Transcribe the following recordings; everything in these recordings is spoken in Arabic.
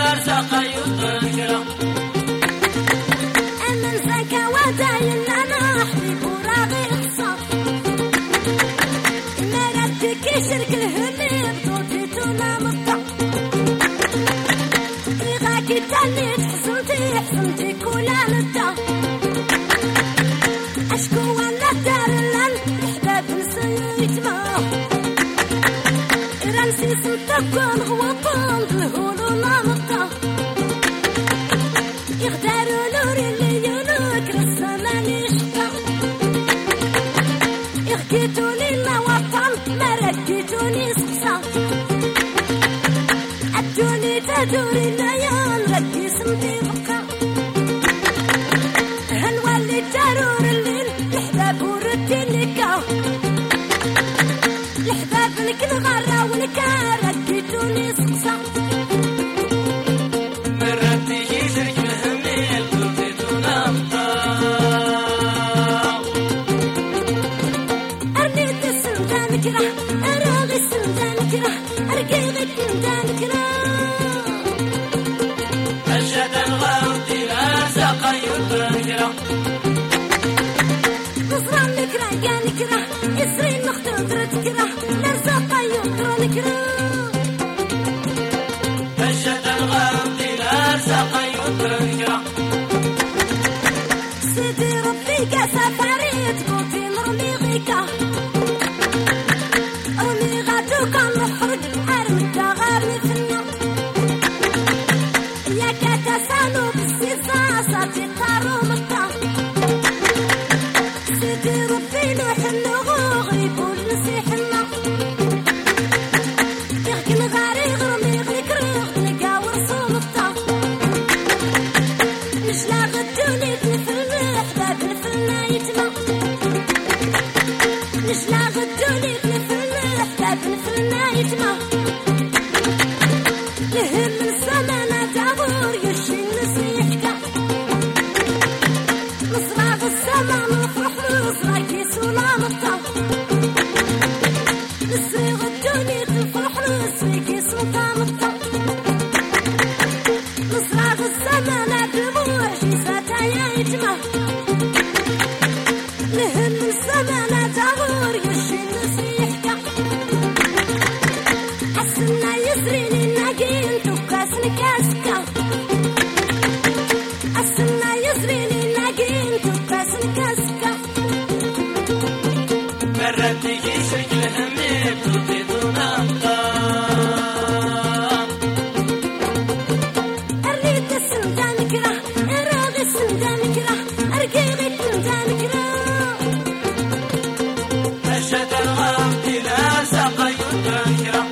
شرك الهمي بطوتي تنامطة طريقك تاني حزنتي كولا نتا أشكو وانا دار لان الحباب نسيت ما رمسي سنتكون غوطان بالهولو نامطة يغداروا نوري اللي ينوك رسماني شقا يغكيتوا لنا وطن ما ركيتوني سقسا عدوني تدوري الليان ركي سمتي بقا هنولي تارور الليل الحباب وردي نكا الحباب لك الغرة ونكا ركيتوني سقسا سيدي ربي كاسا فريد قوتي نرمي غيكا رمي غادو كان نحرق أرمتا غارني فينا يا كاتا سانو بالسيسا ساتي طارو مطا سيدي ربي نوحن غريب ونسيحنا يغكن غاري غرمي غليك رغ نقاور صومتا مش لا غدوني تنفلنا حباب نفلنا يتما مش لا غدوني تنفلنا حباب نفلنا يتما لهم من السمانة تعبور يشي نسيحكا نصراغ السما نفرح نصراغ كيسولا مطا نسي غدوني تنفرح نسي كيسولا مطا نصراغ السمانة دموع جيساتا يا يتما لهم من السمانة تعبور يشي نسيحكا حسنا يسريني ناقين توكاس نكاسكا حسنا يسريني ناقين توكاس نكاسكا مرتي شرك الهمي بطوتي تنامطة أريد السندان كره أراغي السندان كره أرقيغي السندان كره أشهد الغرب لا ساقي الذكرى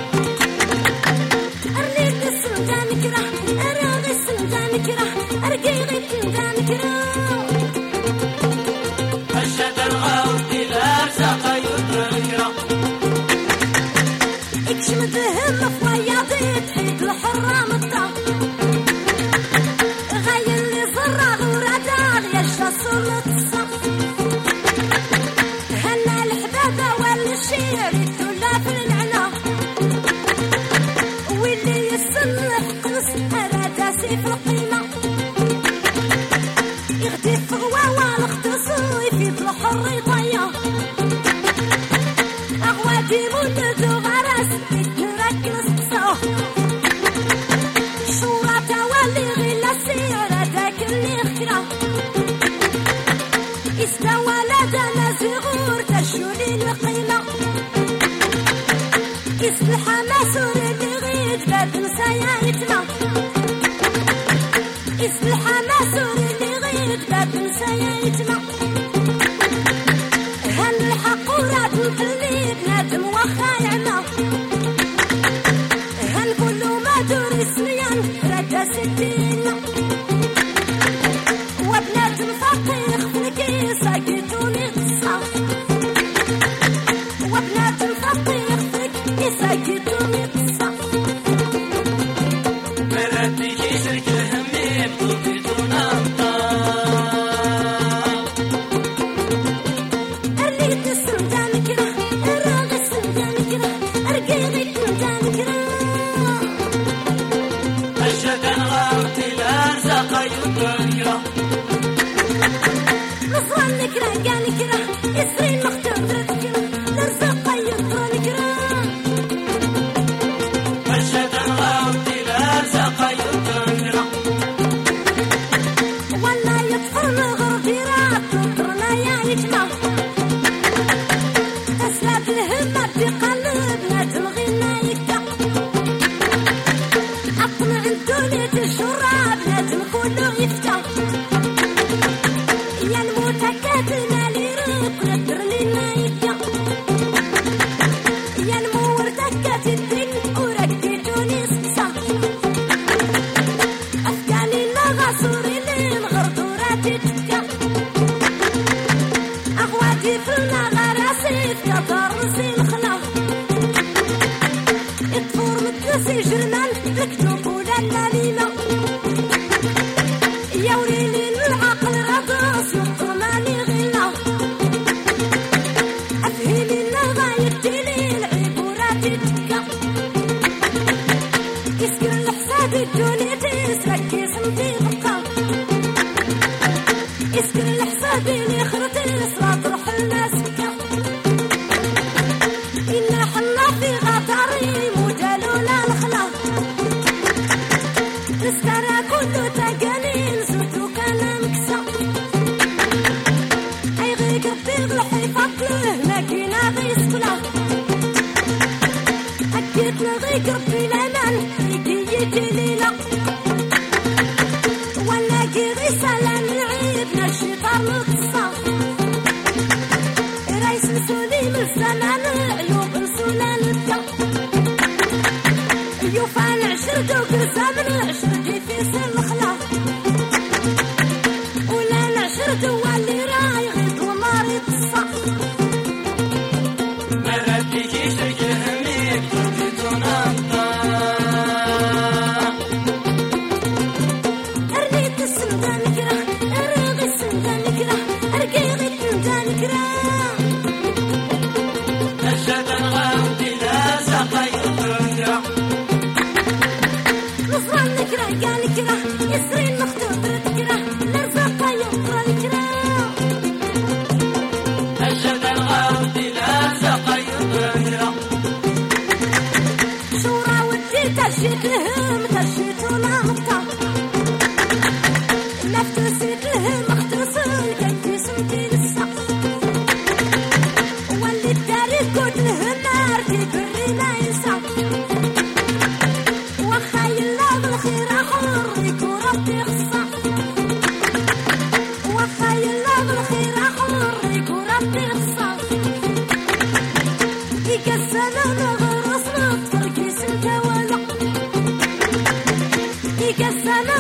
أريد السندان كره أراغي السندان كره أرقيغي السندان كره أشهد الغرب لا ساقي الذكرى اكشم ذهم فوياضي تحيد الحرة مطا غاية اللي زراغ وراداغ يشا صلت الصف هنا الحبابة والشير يتولى في العنى واللي يسلح قنص أراداسي في القيمة يغدي في غواوة الاختصو يفيد الحر يطيا أغوادي مولد وغرس يترك نسقسا شورا توالي غيلا سيرة داك اللي خكرا استوى لدى زغور تشولي القيمة يصبح مسور اللي غيد باب نسايا يتما يصبح مسور اللي غيد باب نسايا يتما هل الحق وراد نخلي بنادم واخا يعمى هل كله ما دور سنيان ردا ستين وبنادم فقير فلكي ساكتوني قصة وبنادم فقير فلكي ساكتوني قصة مرتي شرك الهمي بطوتي تنامطة أريد السندان كره أراغي السندان كره أرقيغي السندان كره أشهد لنا لينا يا وليلي العقل رقص يطمعني غلا أفهمي لنا غايتي العبورات تكا يسكر الحساب الدنيا تسرك يسمتي بقى يسكر الحساب اللي خرطي صلاة روح الناس كا إنا حنا في غطاري مجالونا الخلا نسترى كله تقاليل زوتو كان مكسا أي غي قبي الحيفا كله ماكينا غي سكلا أكيد نغي قبي الأمان يجيتي ليلة ولا كي غي سلام العيب نشيطار مقصة رايس نسولي من الزمان عيوب نسولا نبدا يوفى العشر دوك الزمن العشر دي في سن الخلا ولا العشر دوا اللي راي غيط وماري تصا مرتي كيشرك الهميك تربيتونا أرنيت السندا نكره أرغي السندا نكره أرقي غيت ندا نكره نشد الغاوت لا سقى يطرق نصران نكره قال نكره يسري المخطوط نكره نرزق يقرا نكره نشد الغاوت لا سقى يطرق شورا ودي ترشيت لهم ترشيت ولا مطا نفتسيت لهم اختصر كنتي سمتي لسا واللي الداري قلت لهم نارتي بري ما ينسى وخاي الله بالخير اخرك وربي خصا وخاي الله بالخير اخرك وربي خصا يكسنا نغرس نطرك سمتا ولا يكسنا